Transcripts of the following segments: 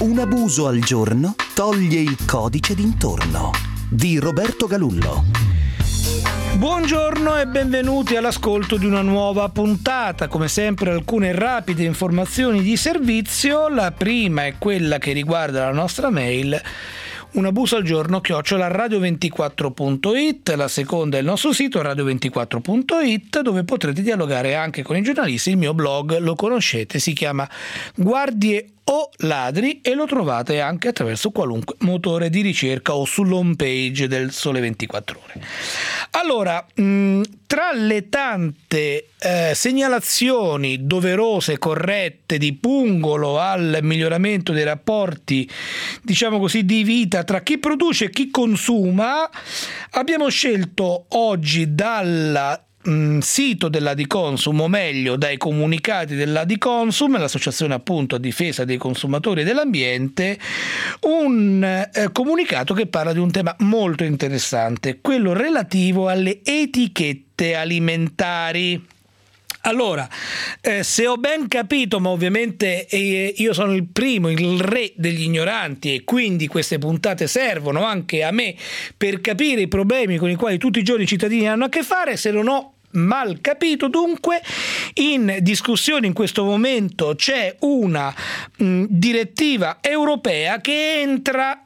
Un abuso al giorno toglie il codice d'intorno. Di Roberto Galullo. Buongiorno e benvenuti all'ascolto di una nuova puntata. Come sempre alcune rapide informazioni di servizio. La prima è quella che riguarda la nostra mail un abuso al giorno @radio24.it, la seconda è il nostro sito radio24.it, dove potrete dialogare anche con i giornalisti. Il mio blog lo conoscete, si chiama Guardie o Ladri e lo trovate anche attraverso qualunque motore di ricerca o sull'home page del Sole 24 Ore. Allora, tra le tante segnalazioni doverose, corrette, di pungolo al miglioramento dei rapporti, diciamo così, di vita tra chi produce e chi consuma, abbiamo scelto oggi dal sito dell'Adiconsum, o meglio dai comunicati dell'Adiconsum, l'associazione appunto a difesa dei consumatori e dell'ambiente, un comunicato che parla di un tema molto interessante, quello relativo alle etichette alimentari. Allora, se ho ben capito, ma ovviamente io sono il primo, il re degli ignoranti, e quindi queste puntate servono anche a me per capire i problemi con i quali tutti i giorni i cittadini hanno a che fare. Se non ho mal capito, dunque, in discussione in questo momento c'è una direttiva europea che entra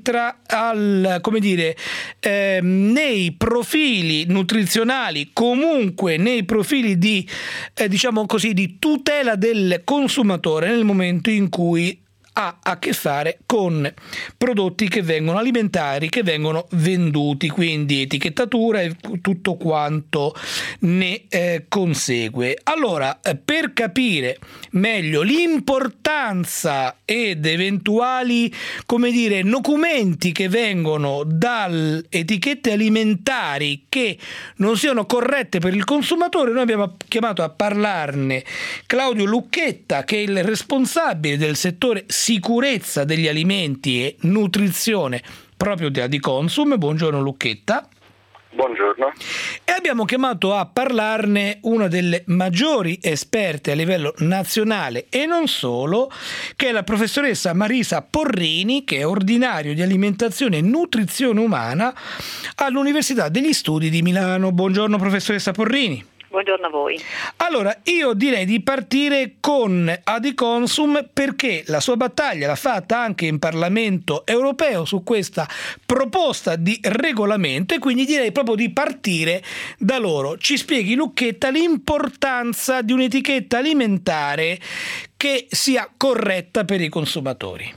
al, come dire, nei profili nutrizionali, comunque nei profili di diciamo così, di tutela del consumatore nel momento in cui ha a che fare con prodotti che vengono alimentari, che vengono venduti, quindi etichettatura e tutto quanto ne consegue. Allora, per capire meglio l'importanza ed eventuali, come dire, documenti che vengono dalle etichette alimentari che non siano corrette per il consumatore, noi abbiamo chiamato a parlarne Claudio Lucchetta, che è il responsabile del settore sicurezza degli alimenti e nutrizione proprio di Adiconsum. Buongiorno Lucchetta. Buongiorno. E abbiamo chiamato a parlarne una delle maggiori esperte a livello nazionale e non solo, che è la professoressa Marisa Porrini, che è ordinario di alimentazione e nutrizione umana all'Università degli Studi di Milano. Buongiorno professoressa Porrini. Buongiorno a voi. Allora, io direi di partire con Adiconsum, perché la sua battaglia l'ha fatta anche in Parlamento europeo su questa proposta di regolamento, e quindi direi proprio di partire da loro. Ci spieghi, Lucchetta, l'importanza di un'etichetta alimentare che sia corretta per i consumatori.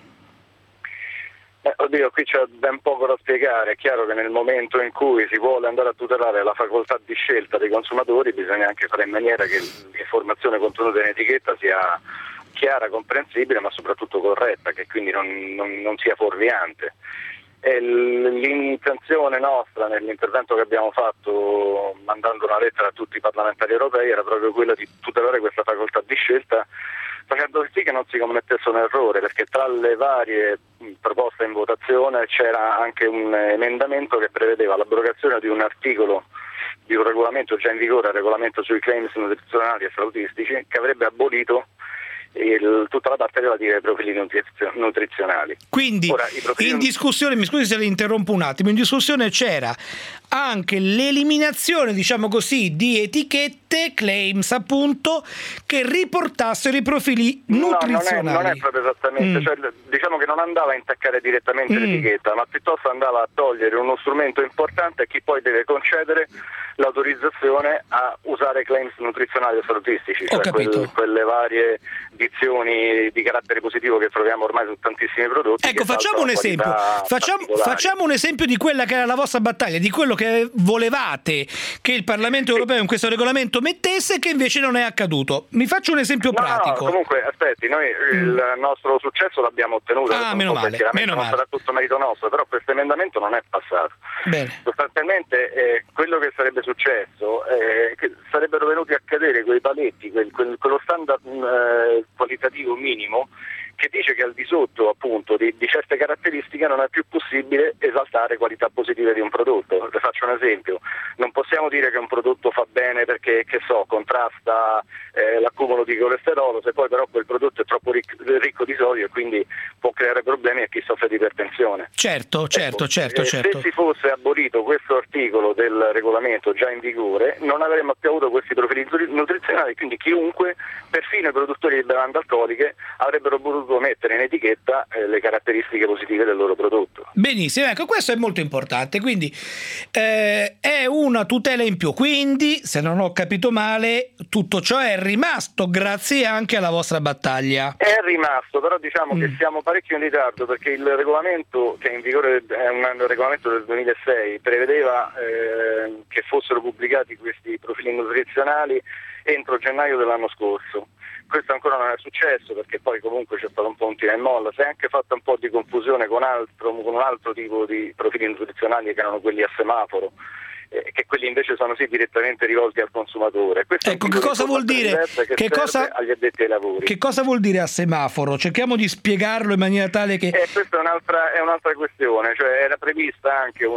Oddio, qui c'è ben poco da spiegare. È chiaro che nel momento in cui si vuole andare a tutelare la facoltà di scelta dei consumatori bisogna anche fare in maniera che l'informazione contenuta in etichetta sia chiara, comprensibile, ma soprattutto corretta, che quindi non sia fuorviante. E l'intenzione nostra nell'intervento che abbiamo fatto mandando una lettera a tutti i parlamentari europei era proprio quella di tutelare questa facoltà di scelta, facendo sì che non si commettesse un errore, perché tra le varie proposte in votazione c'era anche un emendamento che prevedeva l'abrogazione di un articolo di un regolamento già in vigore, il regolamento sui claims nutrizionali e salutistici, che avrebbe abolito tutta la parte relativa ai profili nutrizionali. Quindi ora, in discussione, mi scusi se le interrompo un attimo, in discussione c'era anche l'eliminazione, diciamo così, di etichette, claims appunto, che riportassero i profili nutrizionali. Non è proprio esattamente, cioè, diciamo che non andava a intaccare direttamente l'etichetta, ma piuttosto andava a togliere uno strumento importante a chi poi deve concedere l'autorizzazione a usare claims nutrizionali o salutistici, cioè quelle varie dizioni di carattere positivo che troviamo ormai su tantissimi prodotti. Ecco, facciamo un esempio. Facciamo un esempio di quella che era la vostra battaglia, di quello che volevate che il Parlamento europeo in questo regolamento mettesse, che invece non è accaduto. Mi faccio un esempio pratico. No, comunque, aspetti, noi il nostro successo l'abbiamo ottenuto. Meno male. Non sarà tutto merito nostro, però questo emendamento non è passato. Bene. Sostanzialmente quello che sarebbe successo che sarebbero venuti a cadere quei paletti, quello standard qualitativo minimo che dice che al di sotto appunto di certe caratteristiche non è più possibile esaltare qualità positive di un prodotto. Le faccio un esempio: non possiamo dire che un prodotto fa bene perché, che so, contrasta l'accumulo di colesterolo, se poi però quel prodotto è troppo ricco di sodio laboratorio e quindi può creare problemi a chi soffre di ipertensione. Certo. Se si fosse abolito questo articolo del regolamento già in vigore, non avremmo più avuto questi profili nutrizionali, quindi chiunque, perfino i produttori di bevande alcoliche, avrebbero potuto mettere in etichetta le caratteristiche positive del loro prodotto. Benissimo, ecco, questo è molto importante, quindi è una tutela in più. Quindi, se non ho capito male, tutto ciò è rimasto grazie anche alla vostra battaglia. È rimasto, però diciamo che siamo parecchio in ritardo, perché il regolamento che è in vigore è un regolamento del 2006, prevedeva che fossero pubblicati questi profili nutrizionali entro gennaio dell'anno scorso. Questo ancora non è successo, perché poi comunque c'è stato un po' un tira e molla, si è anche fatta un po' di confusione con un altro tipo di profili nutrizionali che erano quelli a semaforo, che quelli invece sono direttamente rivolti al consumatore. Questo ecco, che cosa vuol dire? Agli addetti ai lavori. Che cosa vuol dire a semaforo? Cerchiamo di spiegarlo in maniera tale che... Questa è un'altra questione, cioè era prevista anche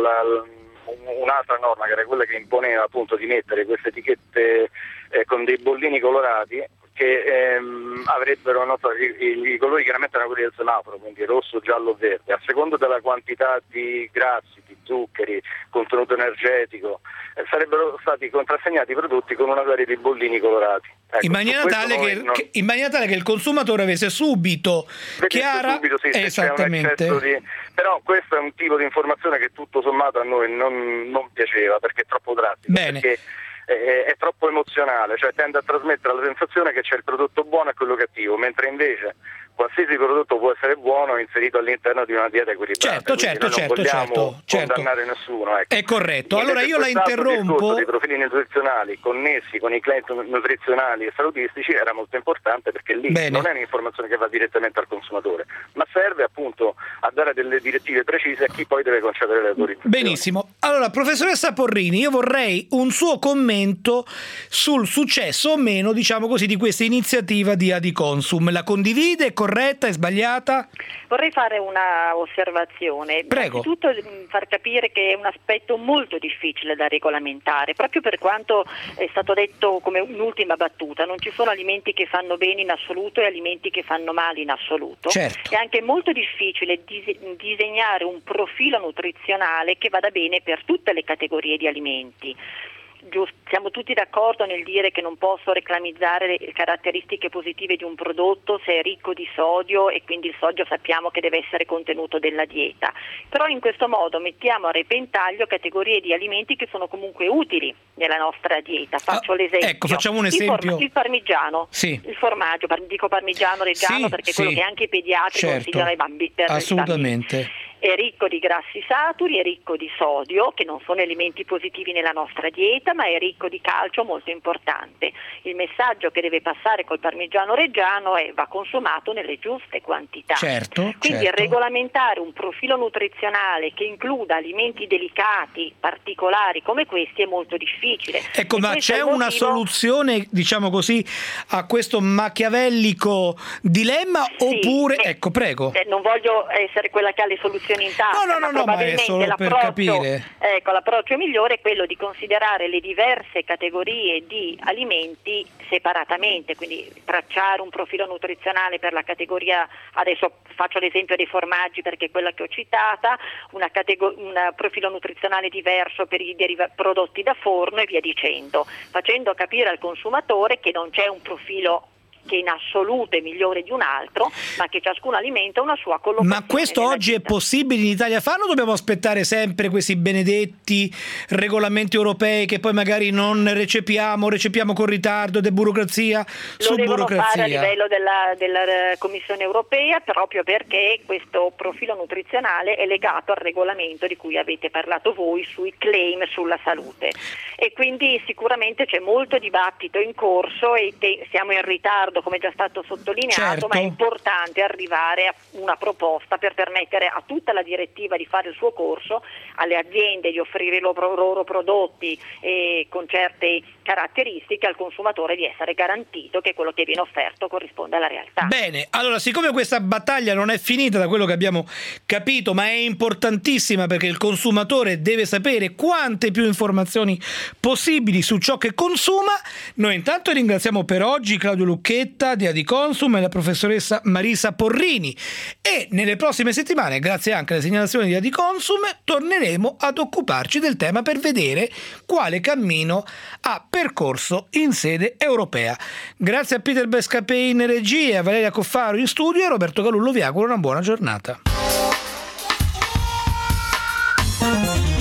un'altra norma, che era quella che imponeva appunto di mettere queste etichette con dei bollini colorati che avrebbero i colori chiaramente erano quelli del semaforo, quindi rosso, giallo, verde, a seconda della quantità di grassi, di zuccheri, contenuto energetico, sarebbero stati contrassegnati i prodotti con una serie di bollini colorati. Ecco, in maniera tale che il consumatore avesse subito chiara esattamente. Però questo è un tipo di informazione che tutto sommato a noi non piaceva, perché è troppo drastico. Bene. Perché è troppo emozionale, cioè tende a trasmettere la sensazione che c'è il prodotto buono e quello cattivo, mentre invece qualsiasi prodotto può essere buono inserito all'interno di una dieta equilibrata. Certo. Non vogliamo condannare nessuno. Ecco. È corretto. Allora io la interrompo. I profili nutrizionali connessi con i claim nutrizionali e salutistici era molto importante, perché lì non è un'informazione che va direttamente al consumatore, ma serve appunto a dare delle direttive precise a chi poi deve concedere le autorizzazioni. Benissimo. Allora, professoressa Porrini, io vorrei un suo commento sul successo o meno, diciamo così, di questa iniziativa di Adiconsum. La condivide? È corretta? È sbagliata? Vorrei fare una osservazione. Prego. Innanzitutto far capire che è un aspetto molto difficile da regolamentare, proprio per quanto è stato detto come un'ultima battuta. Non ci sono alimenti che fanno bene in assoluto e alimenti che fanno male in assoluto. Certo. È anche molto difficile disegnare un profilo nutrizionale che vada bene per tutte le categorie di alimenti. Siamo tutti d'accordo nel dire che non posso reclamizzare le caratteristiche positive di un prodotto se è ricco di sodio, e quindi il sodio sappiamo che deve essere contenuto della dieta, però in questo modo mettiamo a repentaglio categorie di alimenti che sono comunque utili nella nostra dieta. Faccio l'esempio. Ecco, facciamo un esempio. Il parmigiano, il formaggio, dico parmigiano reggiano perché è quello che anche i pediatri consigliano ai bambini per assolutamente. I bambini. È ricco di grassi saturi, è ricco di sodio, che non sono elementi positivi nella nostra dieta, ma è ricco di calcio, molto importante. Il messaggio che deve passare col parmigiano reggiano è: va consumato nelle giuste quantità. Quindi regolamentare un profilo nutrizionale che includa alimenti delicati, particolari come questi è molto difficile. Ecco, ma c'è una soluzione, diciamo così, a questo machiavellico dilemma? Oppure... ecco, prego. Non voglio essere quella che ha le soluzioni in tasca, ma probabilmente è solo per capire. Ecco, l'approccio migliore è quello di considerare le diverse categorie di alimenti separatamente, quindi tracciare un profilo nutrizionale per la categoria, adesso faccio l'esempio dei formaggi perché è quella che ho citata, un profilo nutrizionale diverso per i prodotti da forno e via dicendo, facendo capire al consumatore che non c'è un profilo che in assoluto è migliore di un altro, ma che ciascun alimento ha una sua collocazione. Ma questo oggi è possibile in Italia farlo o dobbiamo aspettare sempre questi benedetti regolamenti europei che poi magari non recepiamo con ritardo, burocrazia su burocrazia? Lo devono fare a livello della Commissione europea, proprio perché questo profilo nutrizionale è legato al regolamento di cui avete parlato voi sui claim sulla salute, e quindi sicuramente c'è molto dibattito in corso e siamo in ritardo, come è già stato sottolineato, ma è importante arrivare a una proposta per permettere a tutta la direttiva di fare il suo corso, alle aziende di offrire i loro prodotti con certe caratteristiche, al consumatore di essere garantito che quello che viene offerto corrisponde alla realtà. Bene, allora siccome questa battaglia non è finita da quello che abbiamo capito, ma è importantissima perché il consumatore deve sapere quante più informazioni possibili su ciò che consuma, noi intanto ringraziamo per oggi Claudio Lucchesi, Etichetta di Adiconsum e la professoressa Marisa Porrini, e nelle prossime settimane, grazie anche alle segnalazioni di Adiconsum, torneremo ad occuparci del tema per vedere quale cammino ha percorso in sede europea. Grazie a Peter Bescapè in regia, a Valeria Coffaro in studio, e Roberto Galullo vi auguro una buona giornata.